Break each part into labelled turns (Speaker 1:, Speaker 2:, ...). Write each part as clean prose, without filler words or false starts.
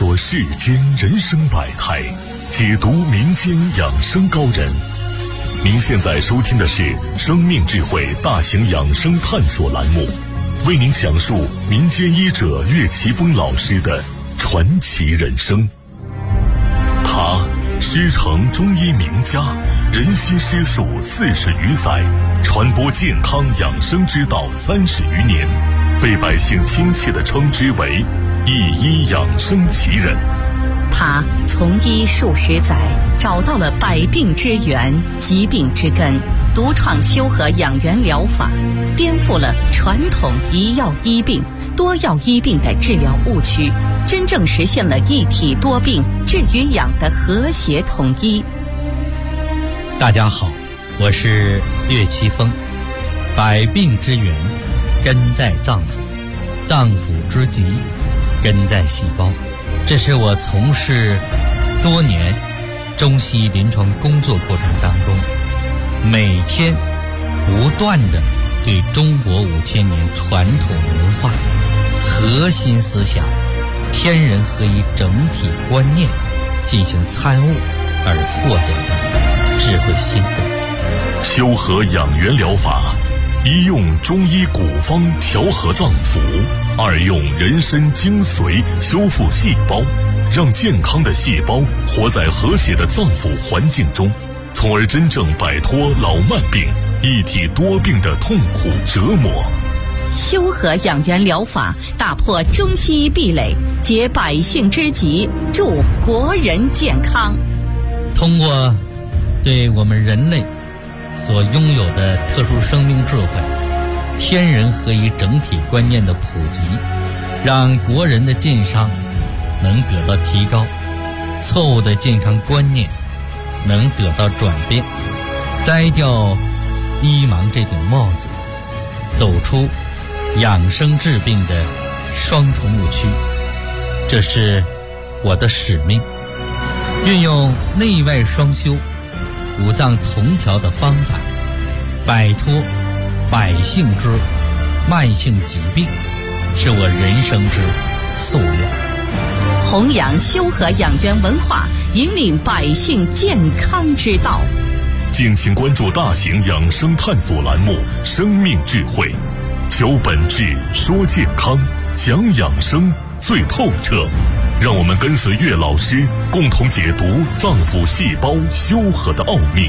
Speaker 1: 索世间人生百态，解读民间养生高人。您现在收听的是生命智慧大型养生探索栏目，为您讲述民间医者岳奇峰老师的传奇人生。他师承中医名家，人心师术40余载，传播健康养生之道30余年，被百姓亲切地称之为一医养生奇人。
Speaker 2: 他从医数十载，找到了百病之源、疾病之根，独创修和养元疗法，颠覆了传统一药医病、多药医病的治疗误区，真正实现了一体多病治与养的和谐统一。
Speaker 3: 大家好，我是岳奇峰。百病之源根在脏腑，脏腑之疾根在细胞。这是我从事多年中西医临床工作过程当中，每天不断地对中国5000年传统文化核心思想天人合一整体观念进行参悟而获得的智慧心得。
Speaker 1: 修和养元疗法，一用中医古方调和脏腑，二用人参精髓修复细胞，让健康的细胞活在和谐的脏腑环境中，从而真正摆脱老慢病、一体多病的痛苦折磨。
Speaker 2: 修和养元疗法打破中西医壁垒，解百姓之急，助国人健康。
Speaker 3: 通过对我们人类所拥有的特殊生命智慧、天人合一整体观念的普及，让国人的健康能得到提高，错误的健康观念能得到转变，摘掉医盲这顶帽子，走出养生治病的双重误区。这是我的使命，运用内外双修、五脏同调的方法，摆脱百姓之慢性疾病，是我人生之夙愿。
Speaker 2: 弘扬修和养元文化，引领百姓健康之道。
Speaker 1: 敬请关注大型养生探索栏目《生命智慧》，求本质，说健康，讲养生最透彻。让我们跟随岳老师，共同解读脏腑细胞修和的奥秘。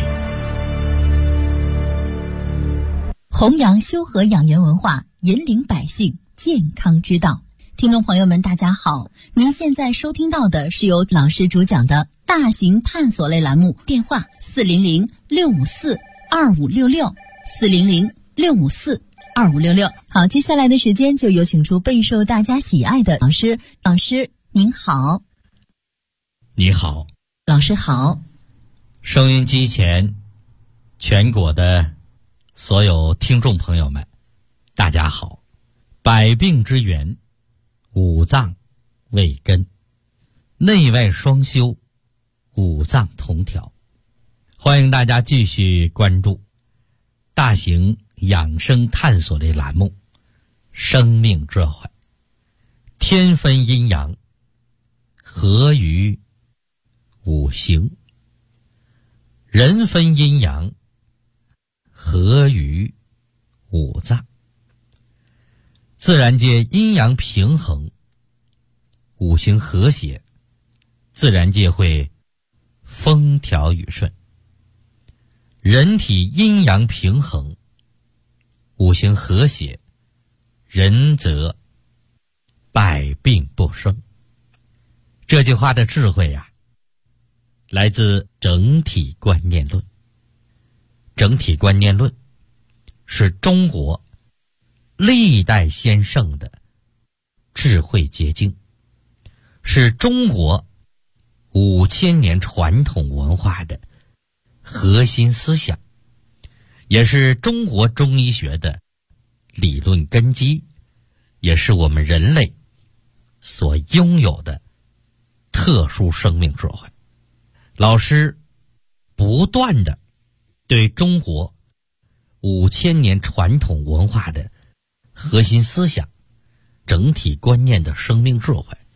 Speaker 4: 弘扬修和养元文化，引领百姓健康之道。听众朋友们，大家好，您现在收听到的是由老师主讲的大型探索类栏目，电话400-654-2566，400-654-2566。好，接下来的时间就有请出备受大家喜爱的老师。老师您好。
Speaker 3: 你好。
Speaker 4: 老师好。
Speaker 3: 收音机前全国的所有听众朋友们，大家好。百病之源，五脏为根，内外双修，五脏同调。欢迎大家继续关注大型养生探索类栏目《生命智慧》，天分阴阳，合于五行；人分阴阳，合于五脏。自然界阴阳平衡，五行和谐，自然界会风调雨顺。人体阴阳平衡，五行和谐，人则百病不生。这句话的智慧啊，来自整体观念论。整体观念论是中国历代先圣的智慧结晶，是中国5000年传统文化的核心思想，也是中国中医学的理论根基，也是我们人类所拥有的特殊生命智慧。老师不断地对中国5000年传统文化的核心思想、整体观念的生命智慧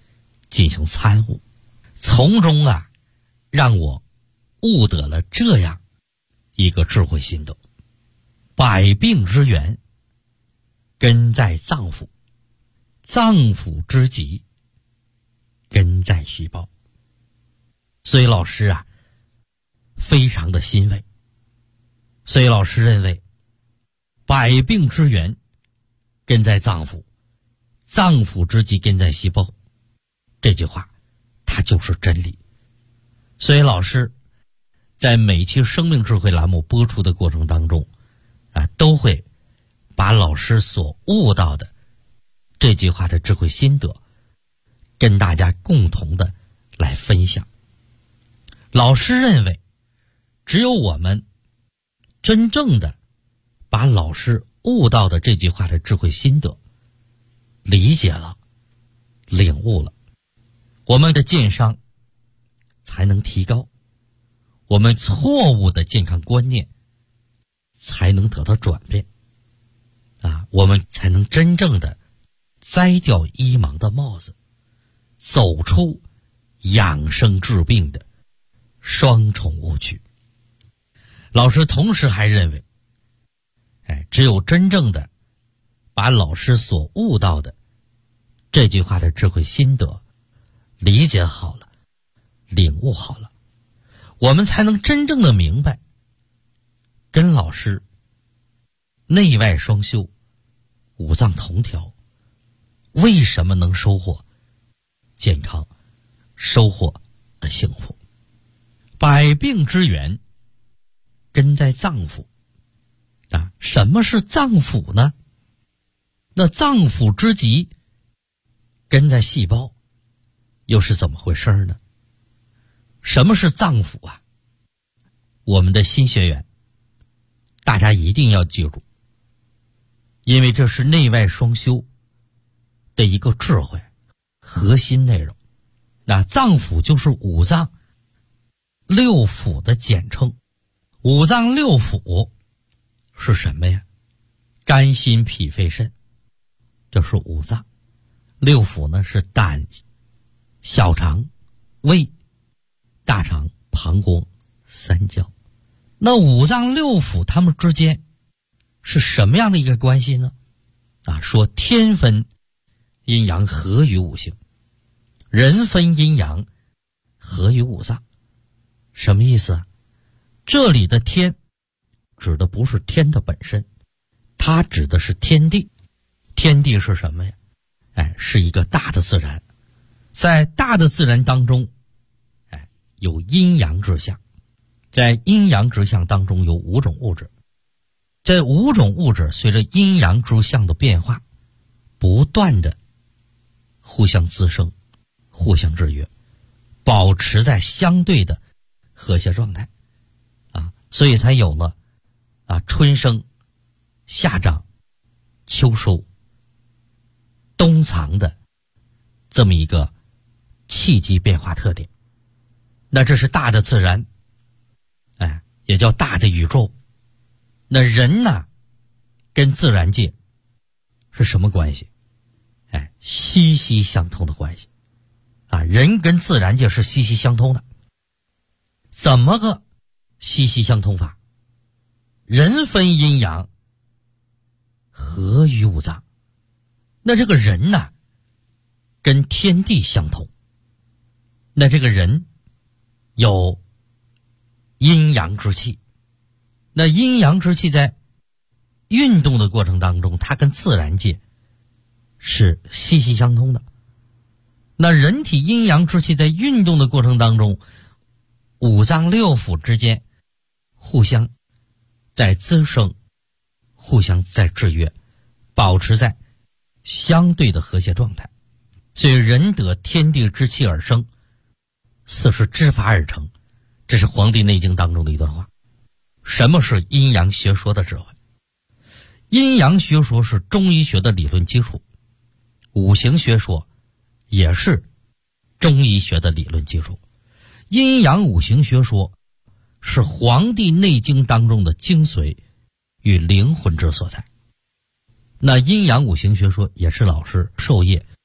Speaker 3: 进行参悟，从中让我悟得了这样一个智慧心得：百病之源根在脏腑，脏腑之疾根在细胞。所以老师非常的欣慰。所以老师认为，百病之源根在脏腑，脏腑之疾根在细胞，这句话它就是真理。所以老师在每期生命智慧栏目播出的过程当中都会把老师所悟到的这句话的智慧心得跟大家共同的来分享。老师认为，只有我们真正的把老师悟到的这句话的智慧心得理解了、领悟了，我们的健商才能提高，我们错误的健康观念才能得到转变我们才能真正的摘掉医盲的帽子，走出养生治病的双重误区。老师同时还认为，只有真正的把老师所悟到的这句话的智慧心得理解好了、领悟好了，我们才能真正的明白，跟老师内外双修、五脏同调，为什么能收获健康、收获的幸福。百病之源根在脏腑什么是脏腑呢？那脏腑之疾根在细胞，又是怎么回事呢？什么是脏腑我们的新学员大家一定要记住，因为这是内外双修的一个智慧核心内容。脏腑就是五脏六腑的简称。五脏六腑是什么呀？肝心脾肺肾，这是五脏。六腑呢是胆、小肠、胃、大肠、膀胱、三焦。那五脏六腑它们之间是什么样的一个关系呢？说天分阴阳合于五行，人分阴阳合于五脏。什么意思这里的天指的不是天的本身，它指的是天地。天地是什么呀？是一个大的自然。在大的自然当中有阴阳之象，在阴阳之象当中有五种物质。这五种物质随着阴阳之象的变化不断的互相滋生、互相制约，保持在相对的和谐状态所以才有了春生、夏长、秋收、冬藏的这么一个气机变化特点。那这是大的自然也叫大的宇宙。那人呢跟自然界是什么关系？息息相通的关系人跟自然界是息息相通的。怎么个息息相通法？人分阴阳合于五脏。那这个人呢跟天地相通。那这个人有阴阳之气。那阴阳之气在运动的过程当中，它跟自然界是息息相通的。那人体阴阳之气在运动的过程当中，五脏六腑之间互相在滋生，互相在制约，保持在相对的和谐状态。所以人得天地之气而生，四时之法而成，这是《黄帝内经》当中的一段话。什么是阴阳学说的智慧？阴阳学说是中医学的理论基础，五行学说也是中医学的理论基础。阴阳五行学说是《黄帝内经》当中的精髓与灵魂之所在。那阴阳五行学说也是老师授业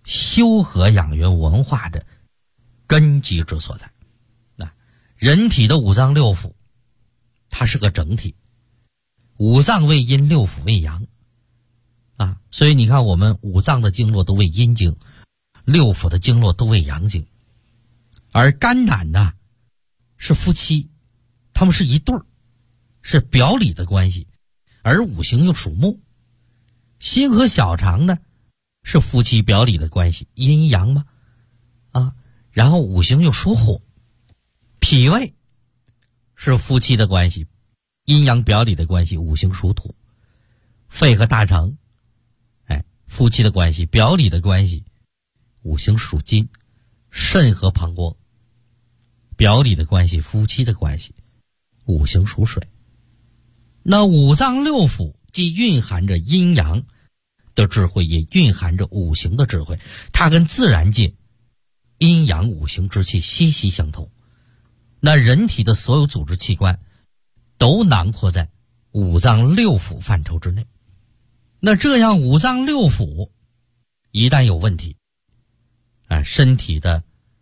Speaker 3: 修和养元文化的根基之所在。人体的五脏六腑它是个整体，五脏为阴，六腑为阳所以你看我们五脏的经络都为阴经，六腑的经络都为阳经。而肝胆呢是夫妻，他们是一对儿，是表里的关系，而五行又属木。心和小肠呢是夫妻表里的关系，阴阳嘛然后五行又属火。脾胃是夫妻的关系，阴阳表里的关系，五行属土。肺和大肠夫妻的关系，表里的关系，五行属金。肾和膀胱表里的关系，夫妻的关系，五行属水。那五脏六腑既蕴含着阴阳的智慧，也蕴含着五行的智慧，它跟自然界阴阳五行之气息息相通。那人体的所有组织器官都囊括在五脏六腑范畴之内。那这样五脏六腑一旦有问题身体的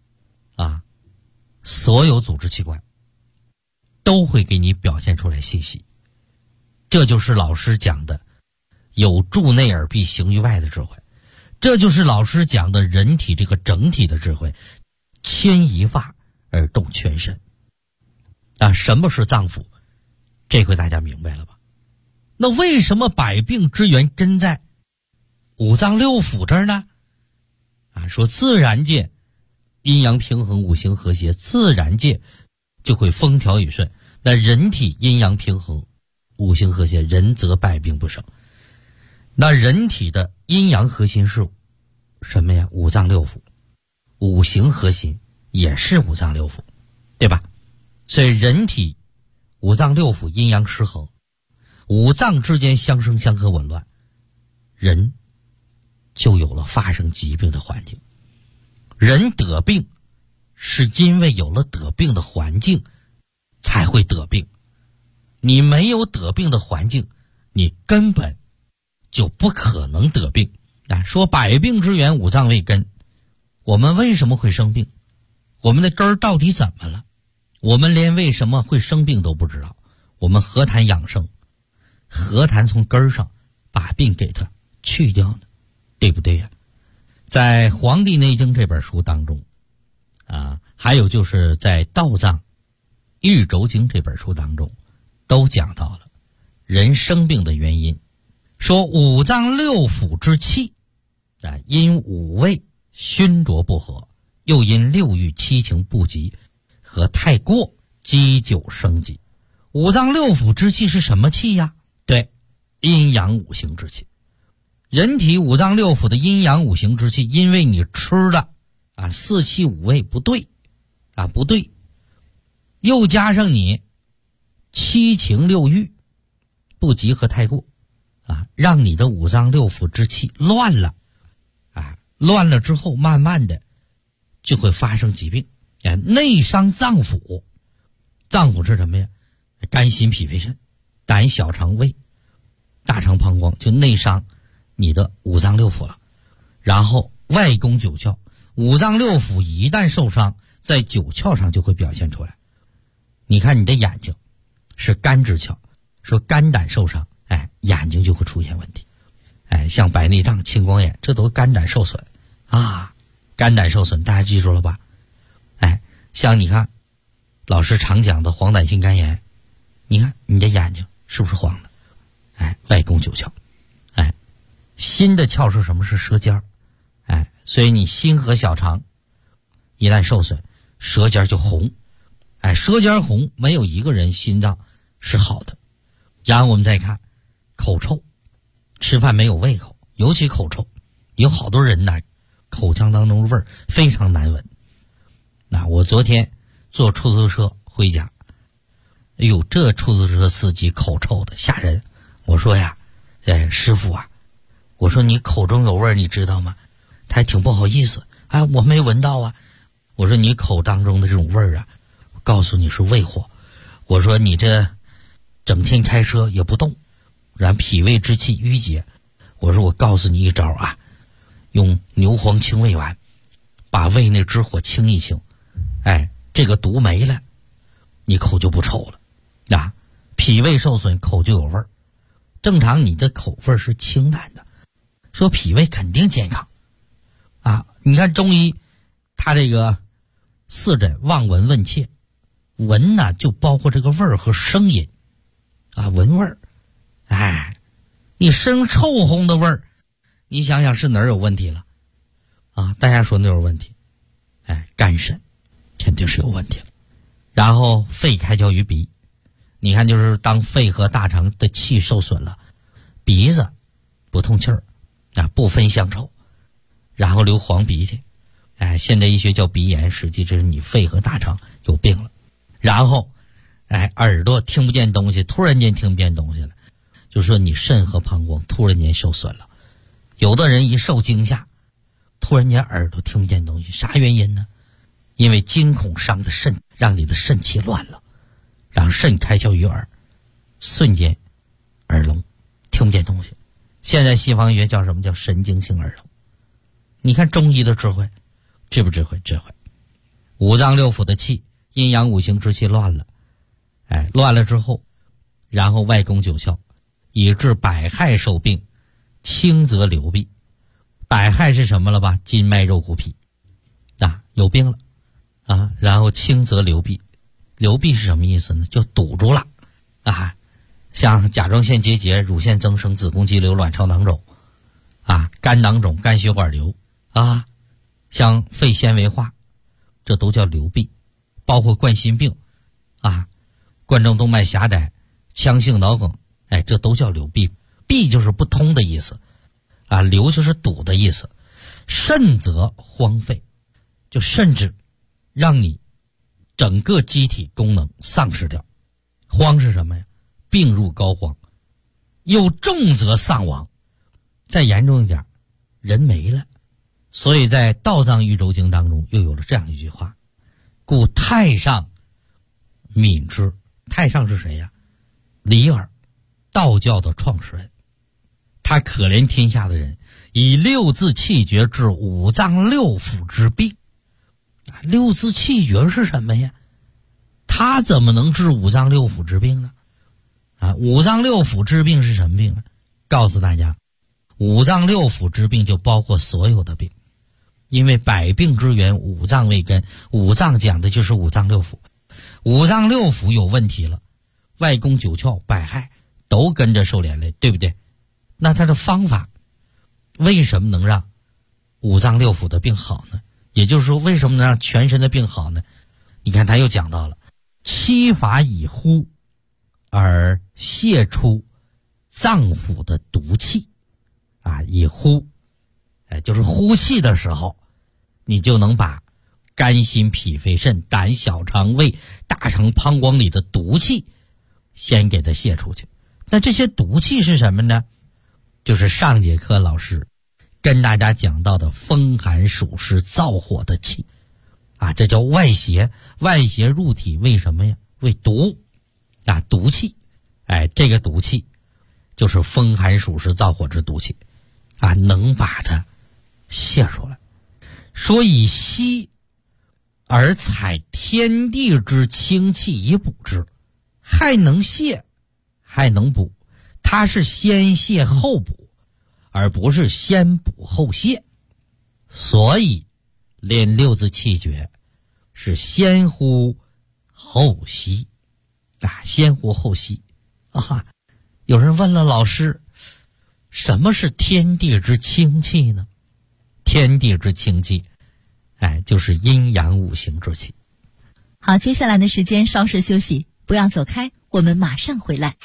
Speaker 3: 所有组织器官都会给你表现出来信息。这就是老师讲的有助内而必行于外的智慧，这就是老师讲的人体这个整体的智慧，牵一发而动全身。什么是脏腑？这回大家明白了吧？那为什么百病之源真在五脏六腑这儿呢？说自然界阴阳平衡，五行和谐，自然界就会风调雨顺。那人体阴阳平衡，五行和谐，人则百病不生。那人体的阴阳核心是什么呀？五脏六腑。五行核心也是五脏六腑，对吧？所以人体五脏六腑阴阳失衡，五脏之间相生相克紊乱，人就有了发生疾病的环境。人得病是因为有了得病的环境才会得病，你没有得病的环境，你根本就不可能得病。说百病之源五脏为根，我们为什么会生病？我们的根儿到底怎么了？我们连为什么会生病都不知道，我们何谈养生？何谈从根儿上把病给它去掉呢？对不对呀？在《黄帝内经》这本书当中还有就是在《道藏玉轴经》这本书当中都讲到了人生病的原因，说五脏六腑之气因五味熏浊不和，又因六欲七情不及和太过积久生疾。五脏六腑之气是什么气呀？对，阴阳五行之气。人体五脏六腑的阴阳五行之气，因为你吃的四气五味不对不对，又加上你七情六欲不及和太过让你的五脏六腑之气乱了乱了之后慢慢的就会发生疾病内伤脏腑。脏腑是什么呀？肝心脾肺肾，胆小肠胃大肠膀胱，就内伤你的五脏六腑了。然后外攻九窍，五脏六腑一旦受伤，在九窍上就会表现出来。你看你的眼睛是肝之窍，说肝胆受伤眼睛就会出现问题像白内障、青光眼，这都肝胆受损肝胆受损大家记住了吧？像你看老师常讲的黄疸性肝炎，你看你的眼睛是不是黄的外攻九窍心的窍是什么？是舌尖所以你心和小肠一旦受损，舌尖就红舌尖红，没有一个人心脏是好的。然后我们再看口臭，吃饭没有胃口，尤其口臭，有好多人口腔当中的味儿非常难闻。我昨天坐出租车回家，这出租车司机口臭的吓人。我说呀师傅我说你口中有味儿你知道吗？他还挺不好意思我没闻到我说你口当中的这种味儿我告诉你是胃火。我说你这整天开车也不动，然后脾胃之气郁结。我说我告诉你一招用牛黄清胃丸把胃内之火清一清，这个毒没了，你口就不臭了啊。脾胃受损，口就有味儿。正常你的口味是清淡的，说脾胃肯定健康啊。你看中医他这个四诊望闻问切，闻呢就包括这个味儿和声音啊，闻味儿。你生臭烘的味儿，你想想是哪儿有问题了啊？大家说哪有问题？肝肾肯定是有问题了。然后肺开窍于鼻，你看就是当肺和大肠的气受损了，鼻子不通气儿啊，不分香臭，然后流黄鼻涕，现代医学叫鼻炎，实际这是你肺和大肠有病了。然后耳朵听不见东西，突然间听不见东西了，就是说你肾和膀胱突然间受损了。有的人一受惊吓，突然间耳朵听不见东西，啥原因呢？因为惊恐伤的肾，让你的肾气乱了，让肾开窍于耳，瞬间耳聋，听不见东西。现在西方医学叫什么？叫神经性耳聋。你看中医的智慧，智不智慧？智慧。五脏六腑的气，阴阳五行之气乱了，乱了之后，然后外攻九窍，以致百害受病，轻则流弊。百害是什么了吧？筋脉肉骨皮有病了啊。然后轻则流弊，流弊是什么意思呢？就堵住了啊，像甲状腺结节、乳腺增生、子宫肌瘤、卵巢囊肿啊，肝囊肿、肝血管瘤啊，像肺纤维化，这都叫流弊。包括冠心病啊，冠状动脉狭窄、腔性脑梗，这都叫流弊。弊就是不通的意思啊，流就是堵的意思。甚则荒废，就甚至让你整个机体功能丧失掉。荒是什么呀？病入膏肓。又重则丧亡，再严重一点，人没了。所以在《道藏喻州经》当中又有了这样一句话：故太上悯之。太上是谁呀？李耳，道教的创始人。他可怜天下的人，以六字气绝治五脏六腑之病。六字气绝是什么呀？他怎么能治五脏六腑之病呢？五脏六腑之病是什么病啊？告诉大家，五脏六腑之病就包括所有的病，因为百病之源五脏为根，五脏讲的就是五脏六腑。五脏六腑有问题了，外攻九窍，百害都跟着受连累，对不对？那他的方法为什么能让五脏六腑的病好呢？也就是说，为什么能让全身的病好呢？你看他又讲到了七法以呼而泄出脏腑的毒气以呼，就是呼气的时候，你就能把肝心脾肺肾胆小肠胃大肠膀胱里的毒气先给它泄出去。那这些毒气是什么呢？就是上节课老师跟大家讲到的风寒暑湿燥火的气这叫外邪。外邪入体为什么呀？为毒毒气。这个毒气就是风寒暑湿燥火之毒气能把它泄出来。说以息而采天地之清气以补之，还能泄还能补。它是先泄后补，而不是先补后泄。所以练六字气诀是先呼后吸先呼后吸有人问了老师，什么是天地之清气呢？天地之清气就是阴阳五行之气。
Speaker 4: 好，接下来的时间稍事休息，不要走开，我们马上回来。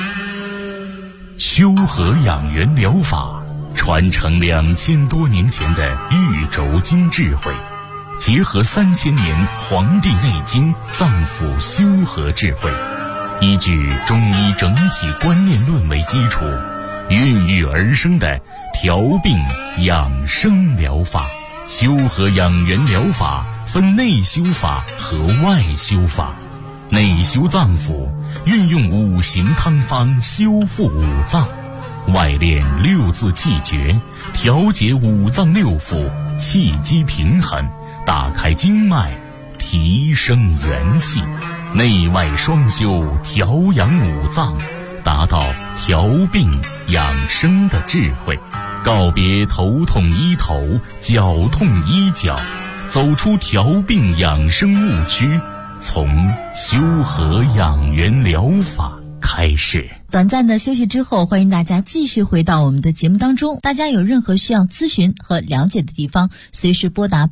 Speaker 1: 修和养元疗法传承2000多年前的玉轴经智慧，结合3000年《黄帝内经》脏腑修和智慧，依据中医整体观念论为基础，孕育而生的调病养生疗法。修和养元疗法分内修法和外修法。内修脏腑，运用五行汤方修复五脏； 外练六字气诀，调节五脏六腑，气机平衡，打开经脉，提升元气，内外双修，调养五脏，达到调病养生的智慧，告别头痛医头，脚痛医脚，走出调病养生误区，从修和养元疗法开始。
Speaker 4: 短暂的休息之后，欢迎大家继续回到我们的节目当中。大家有任何需要咨询和了解的地方，随时拨打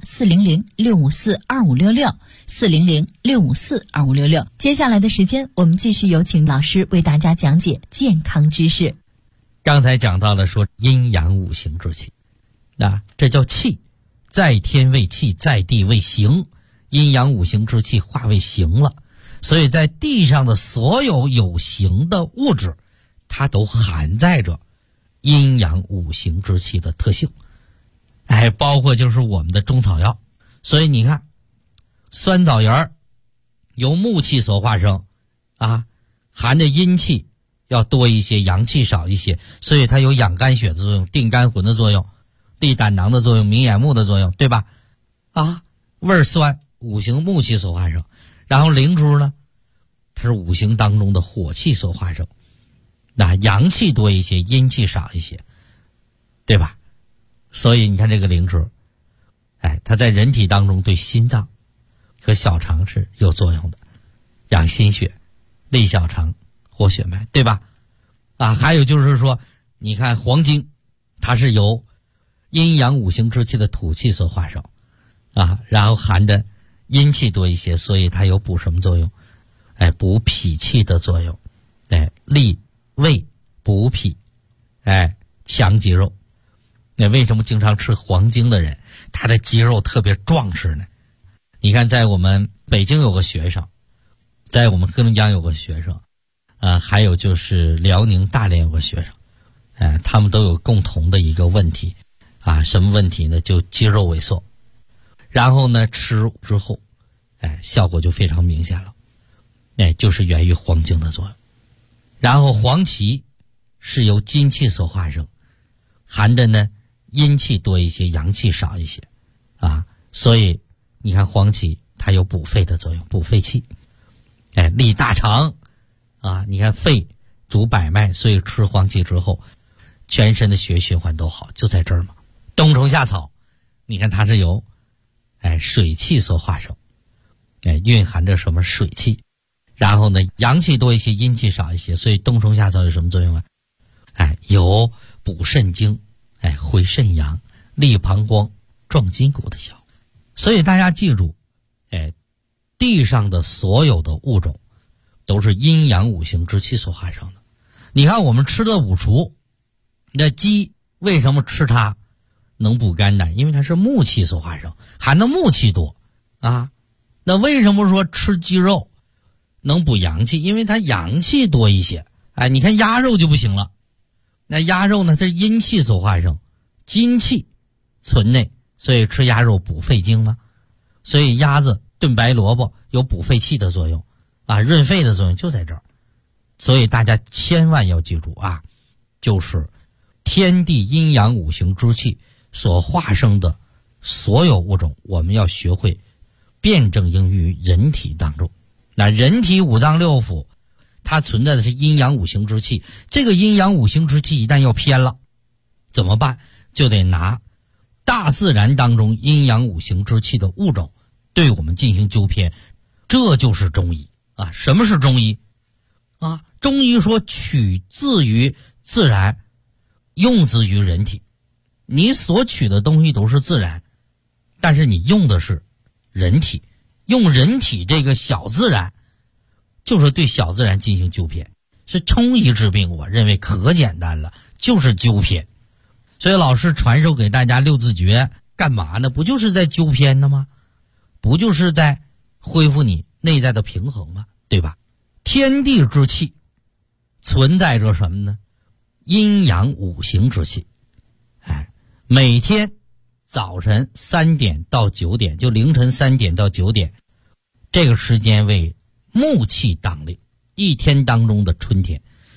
Speaker 4: 400-654-2566 400-654-2566。接下来的时间，我们继续有请老师为大家讲解健康知识。
Speaker 3: 刚才讲到了说阴阳五行之气，这叫气，在天为气，在地为形，阴阳五行之气化为形了。所以在地上的所有有形的物质，它都含载着阴阳五行之气的特性，包括就是我们的中草药。所以你看，酸枣仁由木气所化生，含着阴气要多一些，阳气少一些，所以它有养肝血的作用，定肝魂的作用，利胆囊的作用，明眼目的作用，对吧？味酸，五行木气所化生。然后灵珠呢，它是五行当中的火气所化生，阳气多一些，阴气少一些，对吧？所以你看这个灵珠，它在人体当中对心脏和小肠是有作用的，养心血，利小肠，活血脉，对吧？还有就是说，你看黄精，它是由阴阳五行之气的土气所化生，然后含的阴气多一些，所以它有补什么作用？补脾气的作用，利胃补脾，强肌肉。为什么经常吃黄精的人，他的肌肉特别壮实呢？你看，在我们北京有个学生，在我们黑龙江有个学生，还有就是辽宁大连有个学生，他们都有共同的一个问题，什么问题呢？就肌肉萎缩。然后呢，吃之后，效果就非常明显了，就是源于黄精的作用。然后黄芪是由金气所化生，含的呢阴气多一些，阳气少一些，所以你看黄芪它有补肺的作用，补肺气，利大肠，你看肺主百脉，所以吃黄芪之后，全身的血循环都好，就在这儿嘛。冬虫夏草，你看它是由水气所化生，蕴含着什么水气，然后呢阳气多一些，阴气少一些，所以冬虫夏草有什么作用啊？有补肾精，回肾阳，利膀胱，壮筋骨的效果。所以大家记住，地上的所有的物种都是阴阳五行之气所化生的。你看我们吃的五畜，那鸡为什么吃它能补肝胆？因为它是木气所化生，含的木气多那为什么说吃鸡肉能补阳气？因为它阳气多一些。你看鸭肉就不行了，那鸭肉呢，它是阴气所化生，金气存内，所以吃鸭肉补肺经嘛。所以鸭子炖白萝卜有补肺气的作用润肺的作用就在这儿。所以大家千万要记住就是天地阴阳五行之气所化生的所有物种，我们要学会辩证应用于人体当中。那人体五脏六腑它存在的是阴阳五行之气，这个阴阳五行之气一旦要偏了怎么办？就得拿大自然当中阴阳五行之气的物种对我们进行纠偏，这就是中医什么是中医中医说取自于自然，用之于人体。你所取的东西都是自然，但是你用的是人体，用人体这个小自然，就是对小自然进行纠偏。是中医治病，我认为可简单了，就是纠偏。所以老师传授给大家六字诀干嘛呢？不就是在纠偏的吗？不就是在恢复你内在的平衡吗？对吧？天地之气存在着什么呢？阴阳五行之气。每天早晨3点到9点，就凌晨3点到9点，这个时间为木气当令，一天当中的春天。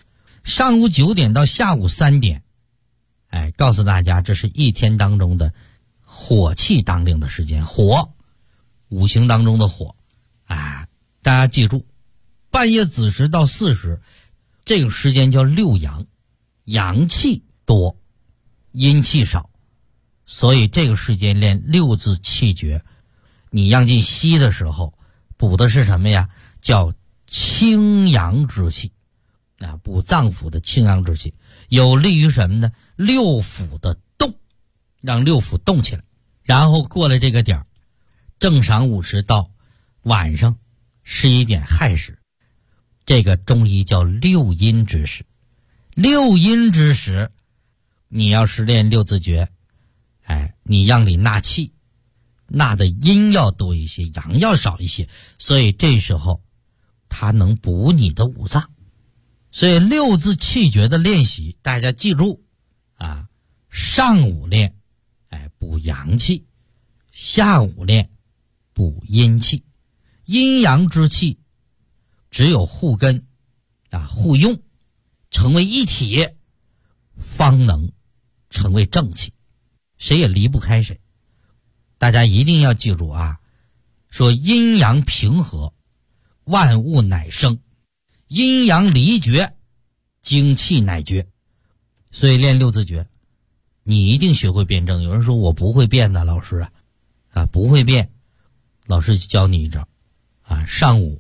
Speaker 3: 上午9点到下午3点，告诉大家这是一天当中的火气当令的时间，火，五行当中的火，大家记住，半夜子时到巳时，这个时间叫六阳，阳气多，阴气少，所以这个时间练六字气诀，你阳进西的时候，补的是什么呀？叫清阳之气，补脏腑的清阳之气，有利于什么呢？六腑的动，让六腑动起来。然后过了这个点儿，正晌午时到晚上11点亥时，这个中医叫六阴之时。六阴之时，你要是练六字诀，你阳里纳气，纳的阴要多一些，阳要少一些，所以这时候它能补你的五脏。所以六字气诀的练习，大家记住上午练补阳气，下午练补阴气，阴阳之气只有互根互用，成为一体，方能成为正气，谁也离不开谁。大家一定要记住说阴阳平和，万物乃生，阴阳离绝，精气乃绝。所以练六字诀，你一定学会辩证。有人说我不会辩的，老师不会辩，老师教你一招上午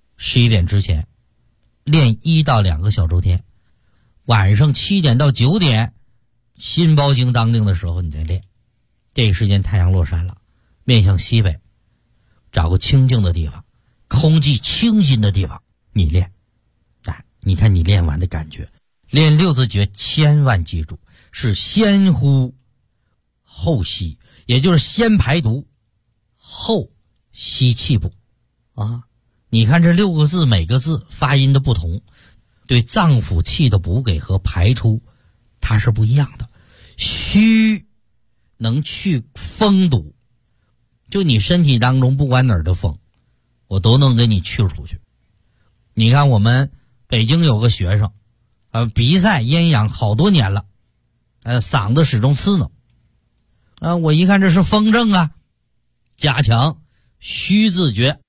Speaker 3: 11点之前练1到2个小周天，晚上7点到9点心包经当令的时候你再练。这个时间太阳落山了，面向西北，找个清静的地方，空气清新的地方你练。你看你练完的感觉。练六字诀千万记住，是先呼后吸，也就是先排毒后吸气补你看这6个字每个字发音的不同，对脏腑气的补给和排出它是不一样的。虚能去风毒，就你身体当中不管哪儿的风我都能给你去出去。你看我们北京有个学生鼻塞咽痒好多年了，嗓子始终刺挠我一看这是风症加强虚字诀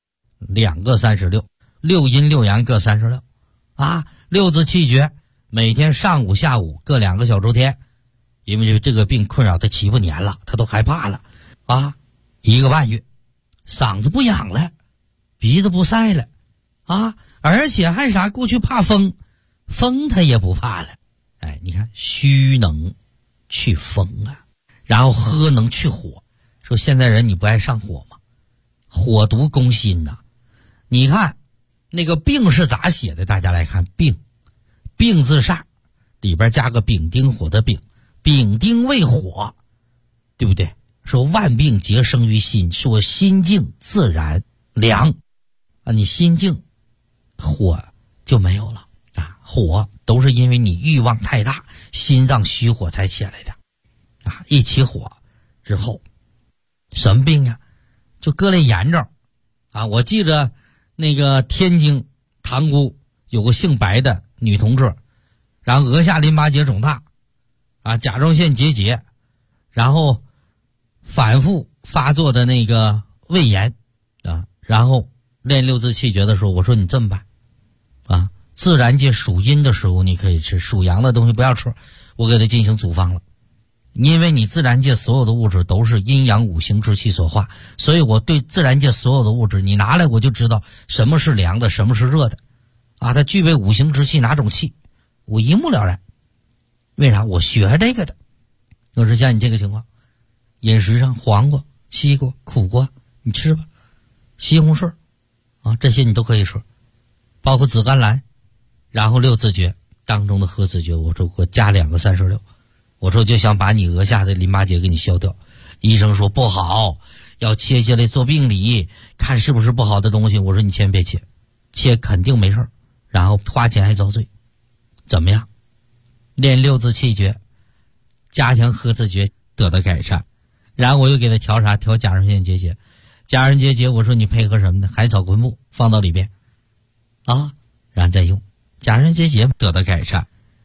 Speaker 3: 2个36，六阴六阳各36六字气诀每天上午下午各2个小周天。因为这个病困扰他7、8年了，他都害怕了1个半月嗓子不痒了，鼻子不塞了而且还啥，过去怕风他也不怕了。你看虚能去风然后喝能去火。说现在人你不爱上火吗？火毒攻心你看那个病是咋写的？大家来看病字煞里边加个丙丁火的丙，丙丁为火，对不对？说万病皆生于心，说心静自然凉你心静火就没有了火都是因为你欲望太大，心脏虚火才起来的一起火之后什么病就各类炎症我记着那个天津塘沽有个姓白的女同志，然后额下淋巴结肿大甲状腺结节，然后反复发作的那个胃炎然后练六字气诀的时候，我说你这么办自然界属阴的食物你可以吃，属阳的东西不要吃，我给它进行组方了。因为你自然界所有的物质都是阴阳五行之气所化，所以我对自然界所有的物质你拿来我就知道什么是凉的，什么是热的它具备五行之气哪种气，我一目了然。为啥？我学这个的。我说像你这个情况，饮食上黄瓜、西瓜、苦瓜你吃吧，西红柿这些你都可以吃，包括紫甘蓝。然后六字诀当中的合字诀，我说给我加2个36，我说就想把你额下的淋巴结给你消掉。医生说不好，要切下来做病理，看是不是不好的东西。我说你千万别切，切肯定没事，然后花钱还遭罪。怎么样？练六字气诀，加强合字诀得到改善。然后我又给他调啥？调甲状腺结节。甲状腺结节我说你配合什么呢？海草昆布放到里边然后再用。甲状腺结节得到改善，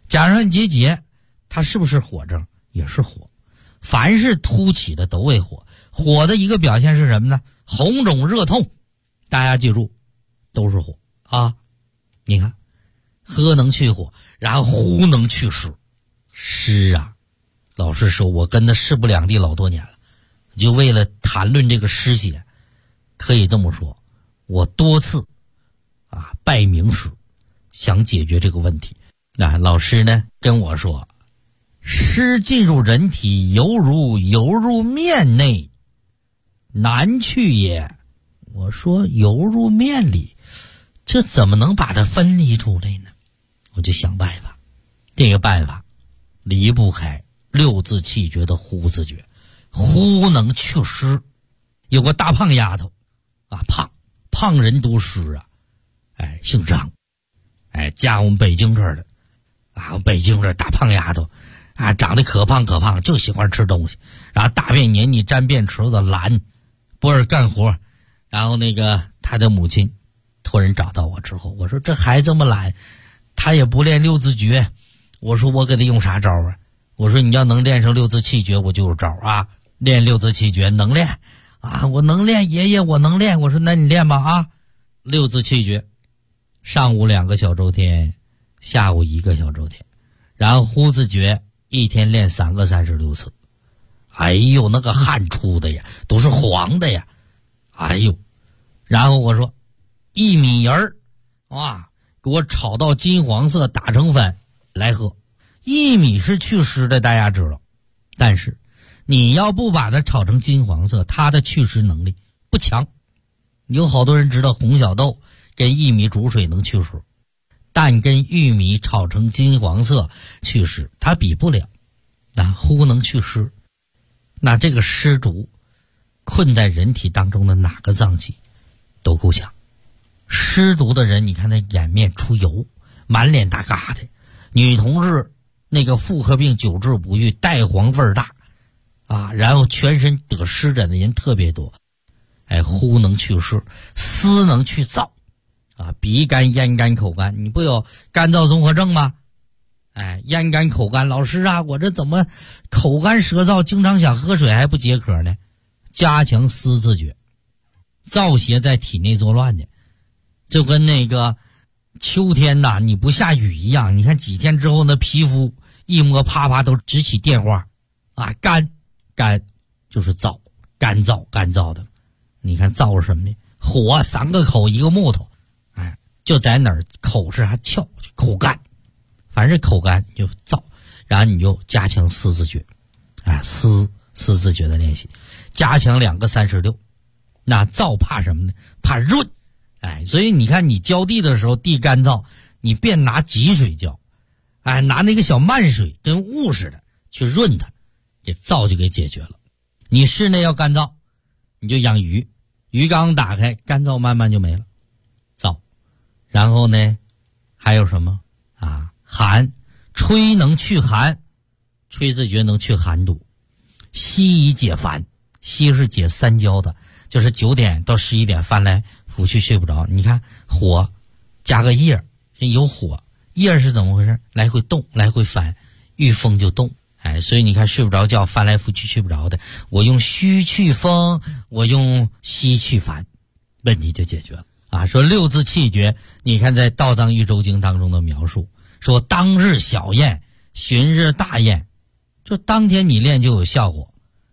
Speaker 3: 甲状腺结节它是不是火症？也是火。凡是突起的都为火。火的一个表现是什么呢？红肿热痛，大家记住，都是火啊。你看，喝能去火，然后呼能去湿。湿啊，老实说，我跟他势不两立老多年了，就为了谈论这个湿邪，可以这么说，我多次拜名师，想解决这个问题。那老师呢跟我说，湿进入人体，犹如油入面内，难去也。我说油入面里，这怎么能把它分离出来呢？我就想办法。这个办法离不开六字气诀的呼字诀。呼能去湿。有个大胖丫头胖人都湿啊，姓张，家我们北京这儿的北京这大胖丫头长得可胖，就喜欢吃东西，然后大便黏腻，沾便池子，懒，不爱干活。然后他的母亲托人找到我之后，我说这孩子这么懒，他也不练六字诀。我说我给他用啥招啊？我说你要能练上六字气诀，我就有招啊。练六字气诀能练我能练，爷爷我能练。我说那你练吧六字气诀，上午2个小周天，下午1个小周天，然后呼字诀一天练3个36次。那个汗出的呀，都是黄的呀。然后我说薏米仁儿给我炒到金黄色，打成粉来喝。薏米是祛湿的，大家知道，但是你要不把它炒成金黄色，它的祛湿能力不强。有好多人知道红小豆跟薏米煮水能祛湿，但跟玉米炒成金黄色祛湿它比不了。呼能祛湿，那这个湿毒困在人体当中的哪个脏器都够呛。湿毒的人，你看他颜面出油，满脸大疙瘩。女同志那个妇科病久治不愈，带黄味儿大然后全身得湿疹的人特别多。呼能祛湿，思能去燥鼻干、咽干、口干。你不有干燥综合症吗？咽干口干，老师我这怎么口干舌燥，经常想喝水还不解渴呢？加强思字诀。燥邪在体内作乱的，就跟秋天你不下雨一样。你看几天之后那皮肤一摸啪都直起电花干就是燥，干燥的。你看燥是什么呢？火3个口1个木头，就在哪儿口是还翘，口干。凡是口干就燥，然后你就加强思字诀思字诀的练习，加强2个36。那燥怕什么呢？怕润。所以你看你浇地的时候地干燥，你别拿急水浇，拿那个小慢水跟雾似的去润它，这燥就给解决了。你室内要干燥，你就养鱼，鱼缸打开，干燥慢慢就没了，燥。然后呢还有什么寒，吹能去寒，吹字诀能去寒毒。息以解烦，息是解三焦的，就是9点到11点翻来覆去睡不着。你看火加个叶，有火，叶是怎么回事？来回动，来回翻，遇风就动。所以你看睡不着觉，翻来覆去睡不着的，我用虚去风，我用息去烦，问题就解决了说六字气诀，你看在《道藏喻州经》当中的描述，说当日小验，旬日大验，就当天你练就有效果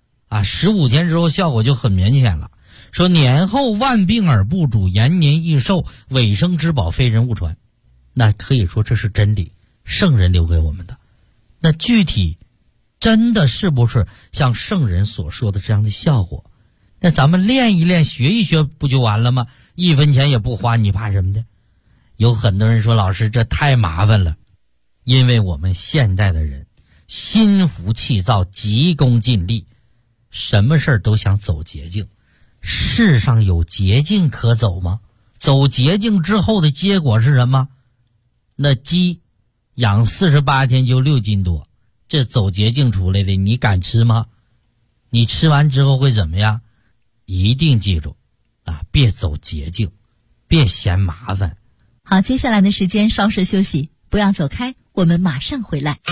Speaker 3: 15天之后效果就很明显了。说年后万病而不主，延年益寿，尾生之宝，非人勿传。那可以说这是真理，圣人留给我们的。那具体真的是不是像圣人所说的这样的效果？那咱们练一练，学一学不就完了吗？1分钱也不花，你怕什么的？有很多人说老师这太麻烦了，因为我们现代的人心浮气躁，急功近利，什么事儿都想走捷径。世上有捷径可走吗？走捷径之后的结果是什么？那鸡养48天就6斤多，这走捷径出来的，你敢吃吗？你吃完之后会怎么样？一定记住别走捷径，别嫌麻烦。
Speaker 4: 好，接下来的时间稍事休息， 不要走开，我们马上回来。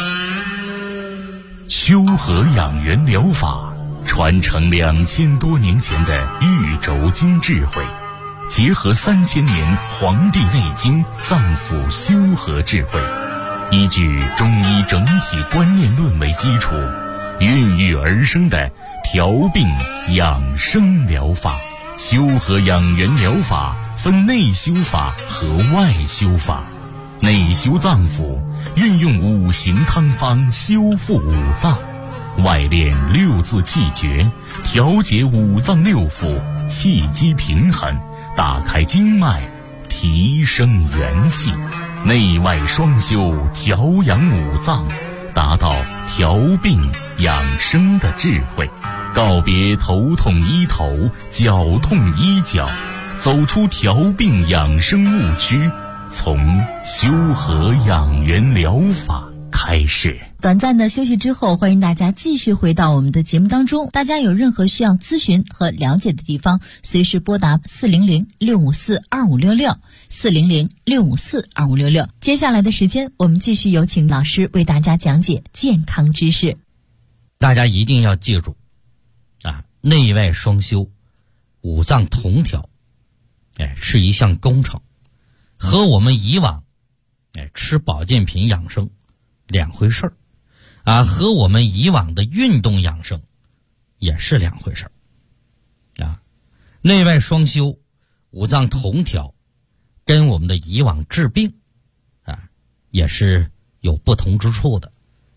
Speaker 1: 修和养元疗法传承2000多年前的玉轴经智慧，结合3000年《黄帝内经》脏腑修和智慧，依据中医整体观念论为基础，孕育而生的调病养生疗法。修和养元疗法分内修法和外修法。内修脏腑，运用5行汤方修复五脏；外练6字气诀，调节五脏六腑，气机平衡，打开经脉，提升元气。内外双修，调养五脏，达到调病养生的智慧。告别头痛医头，脚痛医脚，走出调病养生误区，从修和养元疗法开始。
Speaker 4: 短暂的休息之后，欢迎大家继续回到我们的节目当中。大家有任何需要咨询和了解的地方，随时拨打400-654-2566 400-654-2566。接下来的时间，我们继续有请老师为大家讲解健康知识。
Speaker 3: 大家一定要记住内外双修，五脏同调，是一项工程，和我们以往吃保健品养生两回事儿和我们以往的运动养生也是两回事儿内外双修，五脏同调，跟我们的以往治病也是有不同之处的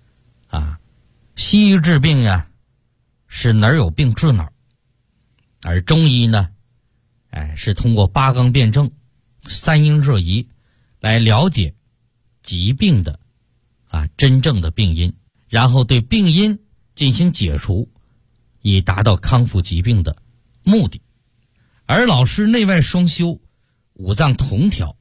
Speaker 3: 西医治病是哪儿有病治哪儿，而中医呢是通过八纲辩证、三阴热仪来了解疾病的真正的病因，然后对病因进行解除，以达到康复疾病的目的。而老师内外双修，五脏同调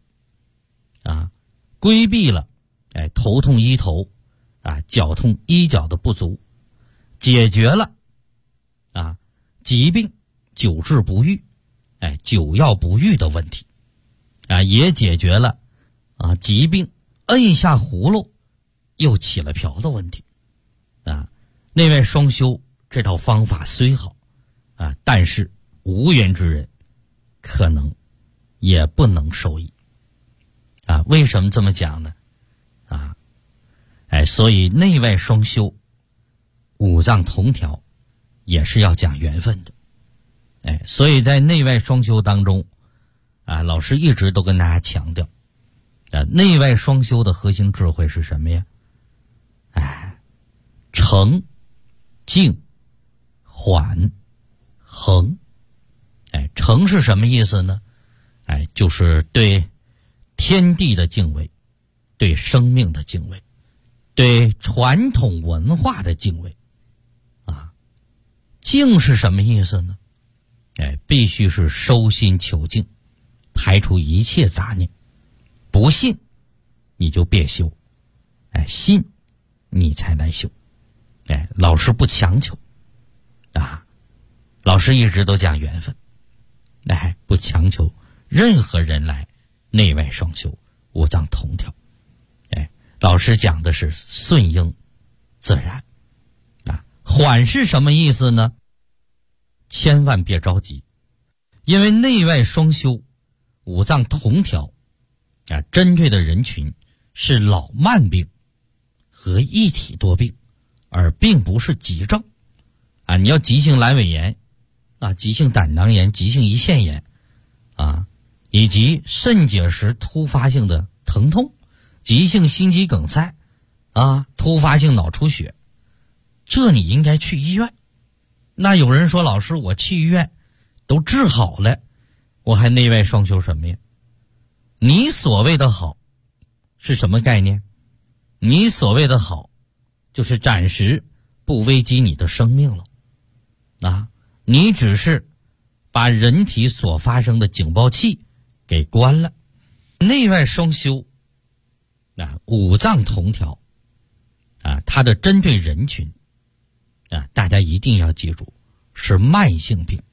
Speaker 3: 规避了头痛医头脚痛医脚的不足，解决了疾病久治不愈久药不愈的问题也解决了疾病摁下葫芦又起了瓢的问题内外双修这套方法虽好但是无缘之人可能也不能受益为什么这么讲呢所以内外双修，五脏同调也是要讲缘分的所以在内外双修当中老师一直都跟大家强调内外双修的核心智慧是什么呀诚、静、缓、恒诚是什么意思呢就是对天地的敬畏，对生命的敬畏，对传统文化的敬畏静是什么意思呢必须是收心求静，排除一切杂念。不信你就别修信你才来修老师不强求老师一直都讲缘分不强求任何人来内外双修，五脏同调老师讲的是顺应自然缓是什么意思呢？千万别着急，因为内外双修，五脏同调针对的人群是老慢病和一体多病，而并不是急症你要急性阑尾炎急性胆囊炎、急性胰腺炎以及肾结石突发性的疼痛、急性心肌梗塞突发性脑出血，这你应该去医院。那有人说，老师我去医院都治好了，我还内外双修什么呀？你所谓的好是什么概念？你所谓的好就是暂时不危及你的生命了你只是把人体所发生的警报器给关了。内外双修五脏同调它的针对人群大家一定要记住，是慢性病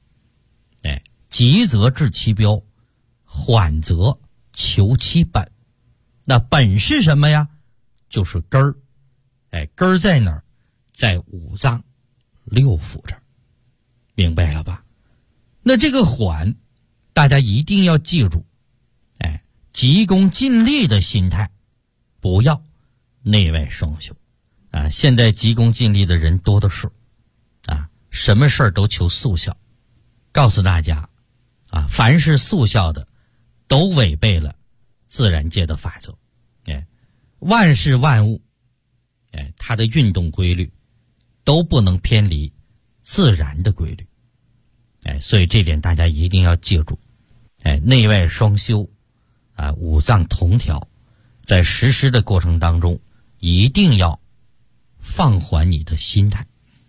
Speaker 3: 急则治其标，缓则求其本那本是什么呀？就是根儿。根儿在哪儿？在五脏六腑这儿，明白了吧？那这个缓，大家一定要记住，急功近利的心态，不要内外双修啊！现在急功近利的人多的是啊，什么事儿都求速效。告诉大家啊，凡是速效的，都违背了自然界的法则。万事万物，它的运动规律都不能偏离自然的规律。所以这点大家一定要记住。内外双修啊，五脏同调，在实施的过程当中，一定要放缓你的心态。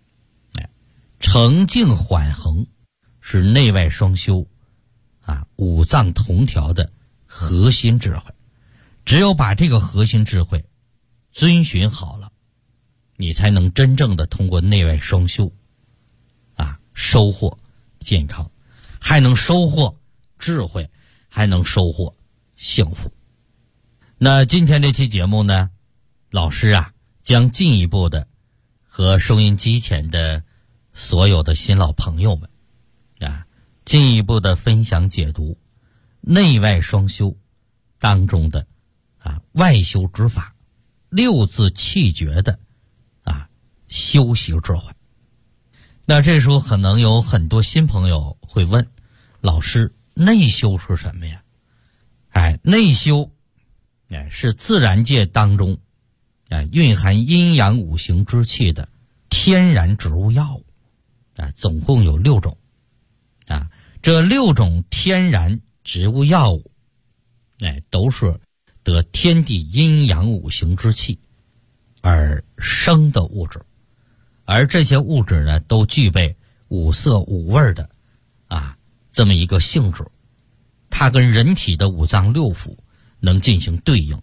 Speaker 3: 澄静缓衡是内外双修啊，五脏同调的核心智慧。只有把这个核心智慧遵循好了，你才能真正的通过内外双修啊，收获健康，还能收获智慧，还能收获幸福。那今天这期节目呢，老师啊将进一步的和收音机前的所有的新老朋友们啊，进一步的分享解读内外双修当中的外修之法，六字气诀的修习智慧。那这时候可能有很多新朋友会问，老师，内修是什么呀？内修是自然界当中蕴含阴阳五行之气的天然植物药物总共有6种这6种天然植物药物都是得天地阴阳五行之气而生的物质，而这些物质呢，都具备五色五味的这么一个性质，它跟人体的五脏六腑能进行对应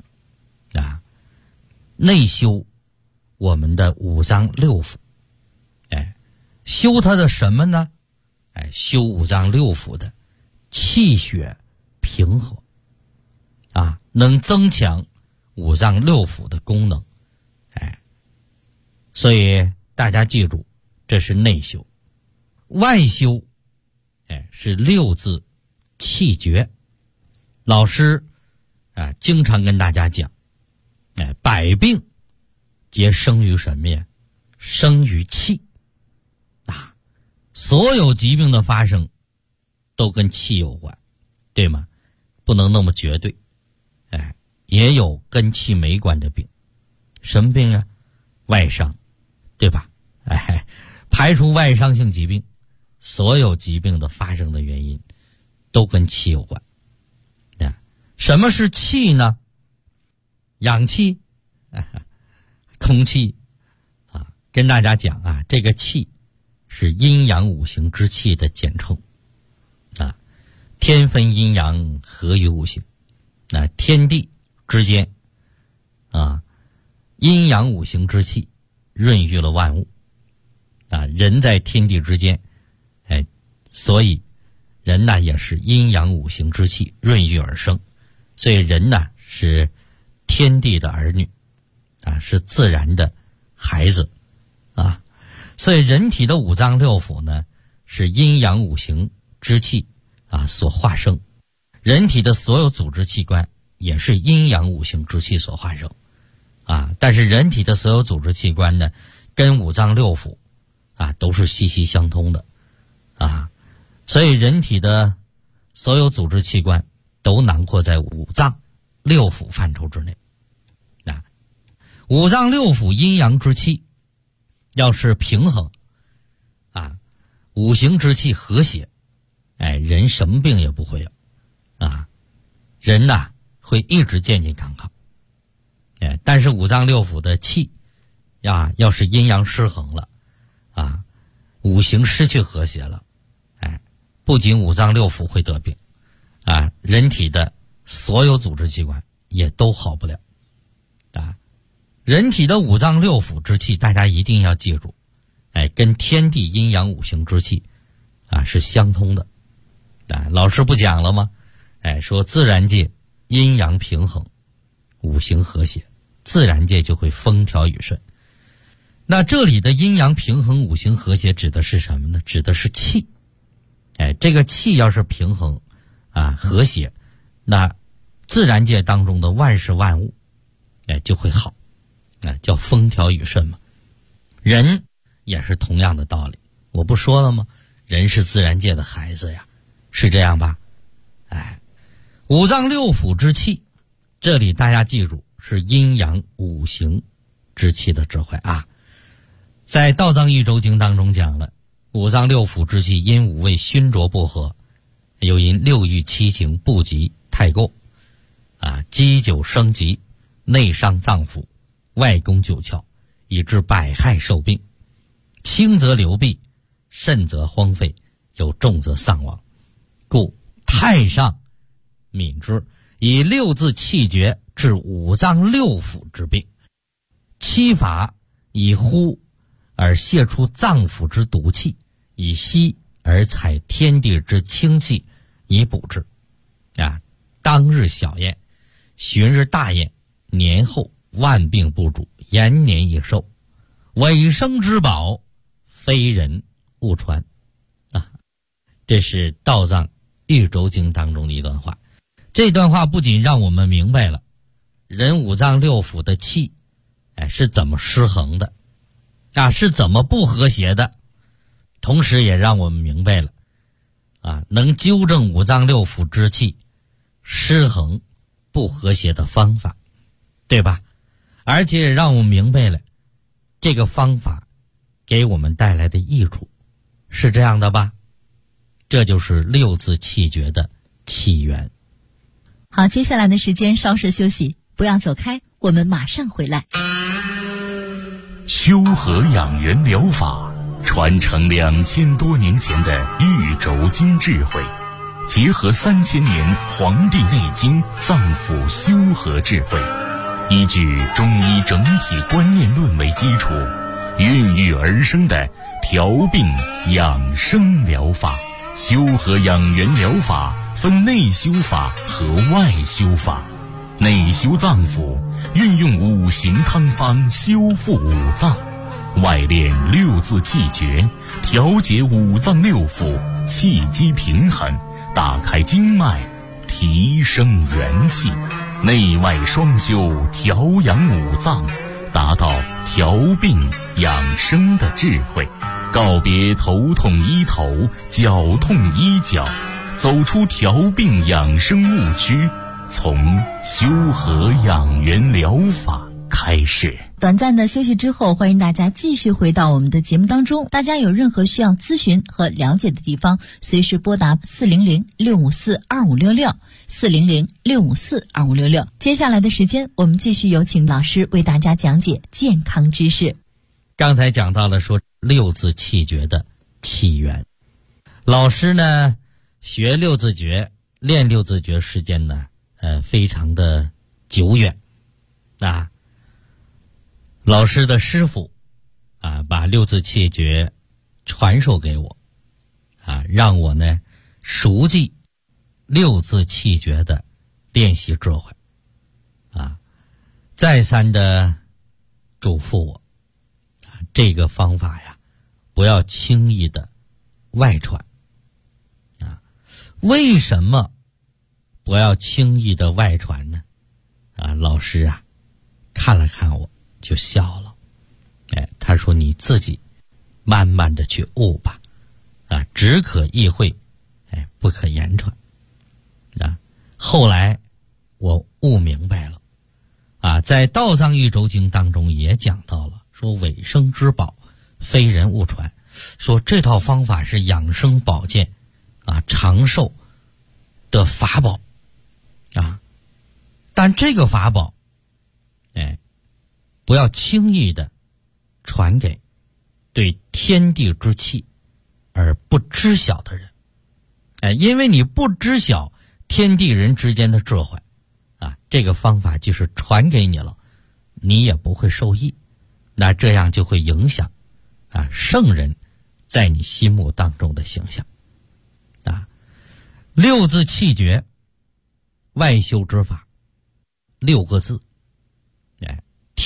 Speaker 3: 内修我们的五脏六腑，修它的什么呢？修五脏六腑的气血平和能增强五脏六腑的功能。所以大家记住，这是内修。外修是6字气诀。老师经常跟大家讲百病皆生于什么呀？生于气所有疾病的发生都跟气有关，对吗？不能那么绝对。也有跟气没关的病。什么病啊？外伤，对吧？排除外伤性疾病，所有疾病的发生的原因都跟气有关。什么是气呢？氧气空气跟大家讲这个气是阴阳五行之气的简称天分阴阳，合于五行。天地之间阴阳五行之气润育了万物人在天地之间所以人呢也是阴阳五行之气润育而生，所以人呢是天地的儿女是自然的孩子所以人体的五脏六腑呢是阴阳五行之气所化生，人体的所有组织器官也是阴阳五行之气所化生但是人体的所有组织器官呢跟五脏六腑都是息息相通的所以人体的所有组织器官都囊括在五脏六腑范畴之内五脏六腑阴阳之气要是平衡五行之气和谐人什么病也不会有人呐会一直健健康康但是五脏六腑的气要是阴阳失衡了五行失去和谐了不仅五脏六腑会得病人体的所有组织器官也都好不了人体的五脏六腑之气大家一定要记住跟天地阴阳五行之气是相通的老师不讲了吗说自然界阴阳平衡五行和谐，自然界就会风调雨顺。那这里的阴阳平衡、五行和谐指的是什么呢？指的是气。这个气要是平衡和谐，那自然界当中的万事万物就会好，叫风调雨顺嘛。人也是同样的道理，我不说了吗？人是自然界的孩子呀，是这样吧？五脏六腑之气，这里大家记住是阴阳五行之气的智慧啊。在《道藏一周经》当中讲了，五脏六腑之气因五味熏浊不和，又因六欲七情不及太过积久生疾，内伤脏腑，外攻九窍，以致百害受病，轻则流弊，甚则荒废，有重则丧亡。故太上敏之，以六字气绝治五脏六腑之病，七法以呼而泄出脏腑之毒气，以息而采天地之清气，以补之。当日小宴，旬日大宴，年后万病不主，延年益寿，尾生之宝，非人勿传。这是道藏玉轴经当中的一段话。这段话不仅让我们明白了人五脏六腑的气是怎么失衡的是怎么不和谐的，同时也让我们明白了能纠正五脏六腑之气失衡不和谐的方法，对吧？而且也让我们明白了这个方法给我们带来的益处，是这样的吧？这就是六字气绝的起源。
Speaker 4: 好，接下来的时间稍事休息，不要走开，我们马上回来。
Speaker 1: 修和养元疗法传承2000多年前的玉轴经智慧，结合3000年《黄帝内经》脏腑修和智慧，依据中医整体观念论为基础，孕育而生的调病养生疗法。修和养元疗法分内修法和外修法。内修脏腑，运用五行汤方修复五脏；外练六字气诀，调节五脏六腑，气机平衡，打开经脉，提升元气。内外双修，调养五脏，达到调病养生的智慧。告别头痛医头，脚痛医脚，走出调病养生误区，从修和养元疗法开始。
Speaker 4: 短暂的休息之后，欢迎大家继续回到我们的节目当中。大家有任何需要咨询和了解的地方，随时拨打400-654-2566 400-654-2566。接下来的时间，我们继续有请老师为大家讲解健康知识。
Speaker 3: 刚才讲到了说六字气诀的起源，老师呢学六字诀、练六字诀时间呢非常的久远老师的师傅把六字气诀传授给我让我呢熟记六字气诀的练习智慧再三的嘱咐我这个方法呀不要轻易的外传为什么不要轻易的外传呢老师看了看我就笑了他说你自己慢慢的去悟吧只可意会不可言传后来我悟明白了在道藏玉轴经当中也讲到了说尾生之宝非人勿传，说这套方法是养生保健长寿的法宝但这个法宝不要轻易的传给对天地之气而不知晓的人因为你不知晓天地人之间的智慧这个方法就是传给你了，你也不会受益，那这样就会影响圣人在你心目当中的形象六字气诀外修之法，6个字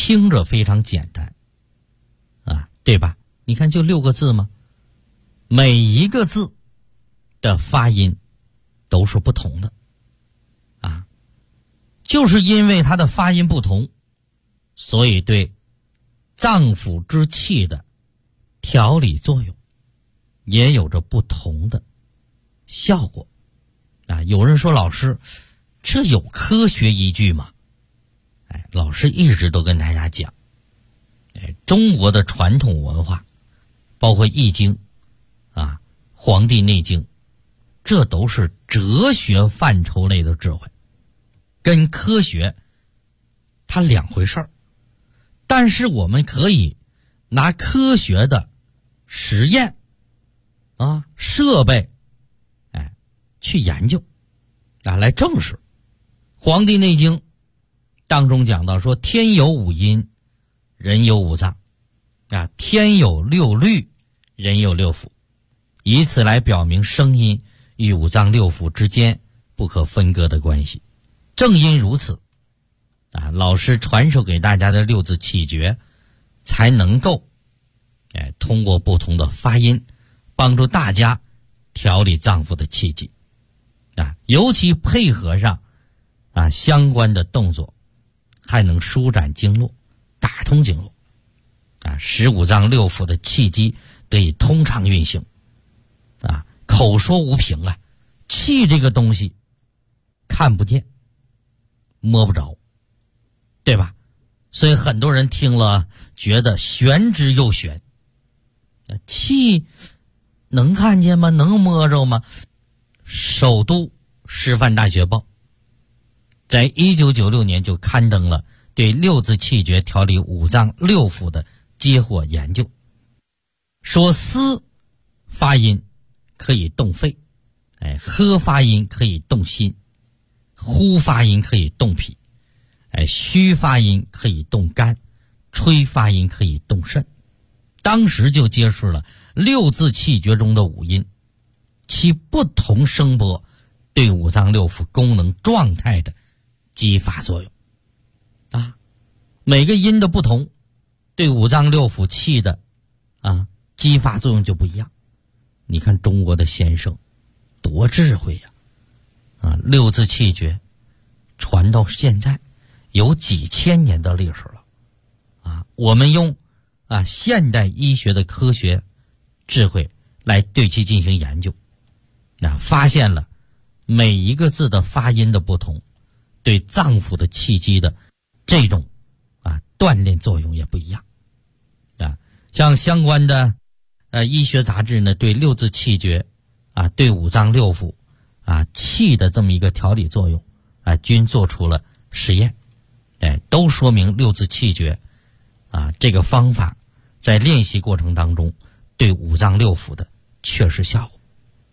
Speaker 3: 听着非常简单啊，对吧？你看就6个字吗？每一个字的发音都是不同的啊，就是因为它的发音不同，所以对脏腑之气的调理作用也有着不同的效果啊。有人说老师，这有科学依据吗？老师一直都跟大家讲，中国的传统文化，包括易经啊、黄帝内经，这都是哲学范畴类的智慧，跟科学它两回事儿。但是我们可以拿科学的实验啊、设备去研究啊，来证实。黄帝内经当中讲到说，天有5阴，人有5脏啊，天有6律，人有6腑，以此来表明声音与5脏6腑之间不可分割的关系。正因如此啊，老师传授给大家的6字气诀才能够通过不同的发音帮助大家调理脏腑的气机啊，尤其配合上啊相关的动作，还能舒展经络，打通经络啊，使5脏6腑的气机得以通畅运行啊。口说无凭啊，气这个东西看不见摸不着，对吧？所以很多人听了觉得玄之又玄，气能看见吗？能摸着吗？首都师范大学报在1996年就刊登了对6字气诀调理5脏6腑的结果研究，说思发音可以动肺，喝发音可以动心，呼发音可以动脾，虚发音可以动肝，吹发音可以动肾。当时就揭示了6字气诀中的5音，其不同声波对5脏6腑功能状态的激发作用啊，每个音的不同，对5脏6腑气的啊激发作用就不一样。你看中国的先生多智慧呀！啊，6字气诀传到现在有几千年的历史了啊！我们用现代医学的科学智慧来对其进行研究，发现了每一个字的发音的不同，对脏腑的气机的这种锻炼作用也不一样啊。像相关的医学杂志呢，对6字气诀对5脏6腑气的这么一个调理作用均做出了实验，都说明6字气诀这个方法在练习过程当中对5脏6腑的确实效果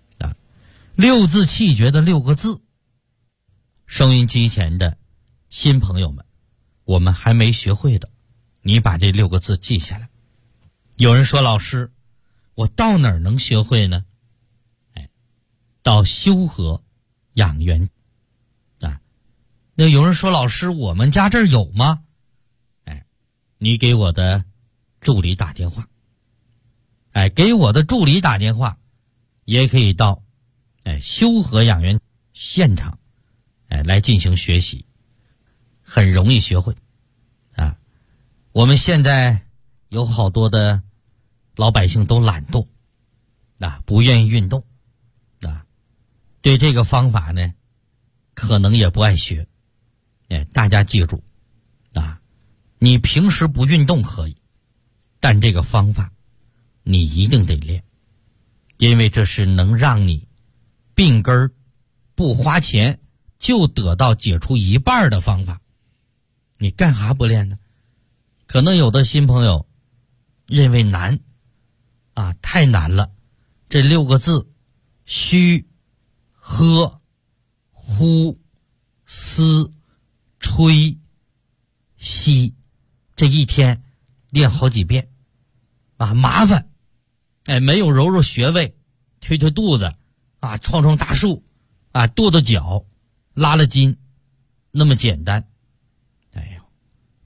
Speaker 3: 6字气诀的6个字，收音机前的新朋友们，我们还没学会的，你把这6个字记下来。有人说老师，我到哪儿能学会呢？到修和养元那有人说老师，我们家这儿有吗？你给我的助理打电话，给我的助理打电话，也可以到修和养元现场来进行学习，很容易学会我们现在有好多的老百姓都懒惰不愿意运动对这个方法呢可能也不爱学。大家记住你平时不运动可以，但这个方法你一定得练，因为这是能让你病根儿不花钱就得到解除一半的方法，你干哈不练呢？可能有的新朋友认为难太难了，这6个字虚、喝、呼、思、吹、吸，这一天练好几遍麻烦没有揉揉穴位，推推肚子撞撞大树跺跺脚，拉拉筋那么简单。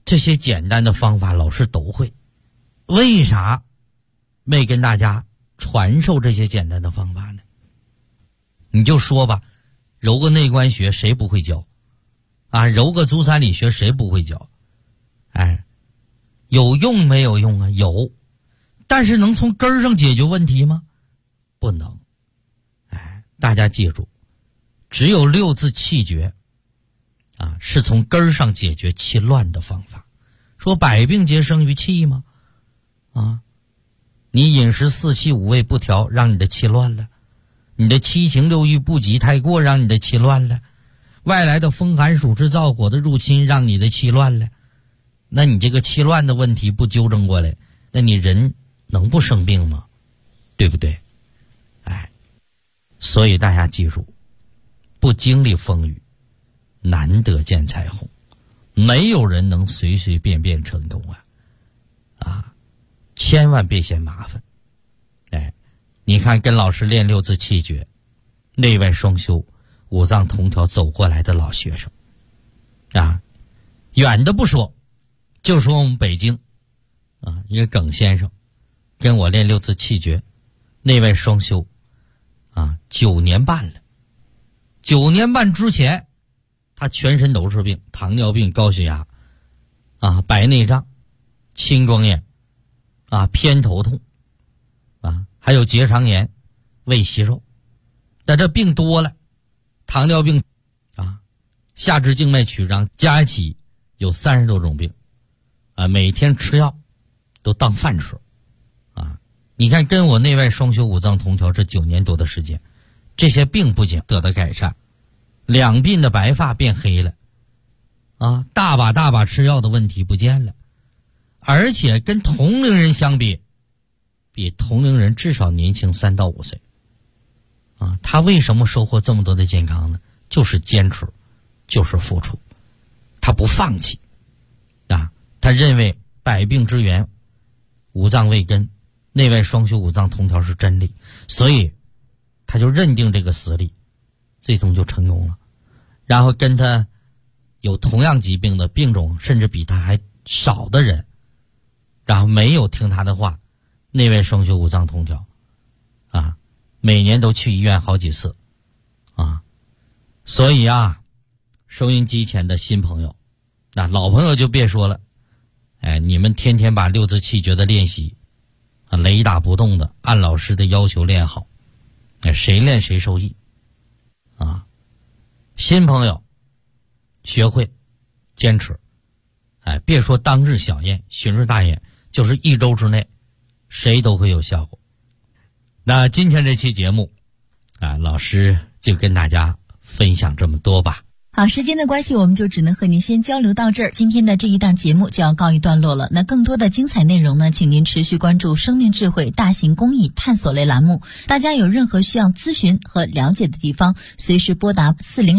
Speaker 3: 这些简单的方法老师都会，为啥没跟大家传授这些简单的方法呢？你就说吧，揉个内关穴谁不会教啊？揉个足三里穴谁不会教？哎，有用没有用啊？有，但是能从根儿上解决问题吗？不能。哎，大家记住，只有六字气诀啊，是从根儿上解决气乱的方法。说百病皆生于气吗？啊，你饮食四气五味不调，让你的气乱了；你的七情六欲不及太过，让你的气乱了；外来的风寒暑湿燥火的入侵，让你的气乱了。那你这个气乱的问题不纠正过来，那你人能不生病吗？对不对？哎，所以大家记住，不经历风雨，难得见彩虹。没有人能随随便便成功啊！千万别嫌麻烦。哎，你看跟老师练六字气诀，内外双修，五脏同调走过来的老学生啊，远的不说，就说我们北京啊，一个耿先生跟我练六字气诀，内外双修啊，9年半了。9年半之前，他全身都是病，糖尿病、高血压啊、白内障、青光眼啊、偏头痛啊，还有结肠炎、胃息肉。但这病多了，糖尿病啊、下肢静脉曲张加一起有30多种病啊，每天吃药都当饭吃啊。你看跟我内外双修五脏同调这9年多的时间，这些病不仅得到改善，两鬓的白发变黑了啊，大把吃药的问题不见了，而且跟同龄人相比，比同龄人至少年轻3到5岁啊。他为什么收获这么多的健康呢？就是坚持，就是付出，他不放弃啊。他认为百病之源五脏为根，内外双修五脏同调是真理，所以他就认定这个死理，最终就成功了。然后跟他有同样疾病的病种甚至比他还少的人，然后没有听他的话，内外双修五脏同调啊，每年都去医院好几次啊。所以啊，收音机前的新朋友，那老朋友就别说了，哎，你们天天把六字气诀的练习啊，雷打不动的按老师的要求练好，哎，谁练谁受益啊。新朋友学会坚持，哎，别说当日小验旬日大验，就是1周之内谁都会有效果。那今天这期节目啊，老师就跟大家分享这么多吧。
Speaker 4: 好，时间的关系，我们就只能和您先交流到这儿。今天的这一档节目就要告一段落了。那更多的精彩内容呢，请您持续关注生命智慧大型公益探索类栏目。大家有任何需要咨询和了解的地方，随时拨打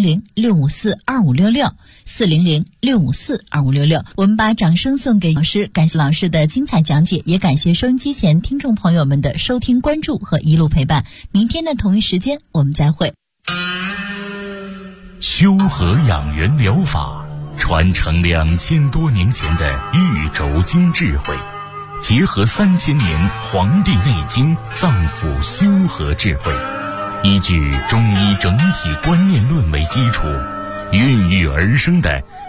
Speaker 4: 400-654-2566 400-654-2566。我们把掌声送给老师，感谢老师的精彩讲解，也感谢收音机前听众朋友们的收听关注和一路陪伴。明天的同一时间我们再会。
Speaker 1: 修和养元疗法传承2000多年前的玉轴经智慧，结合3000年《黄帝内经》脏腑修和智慧，依据中医整体观念论为基础，孕育而生的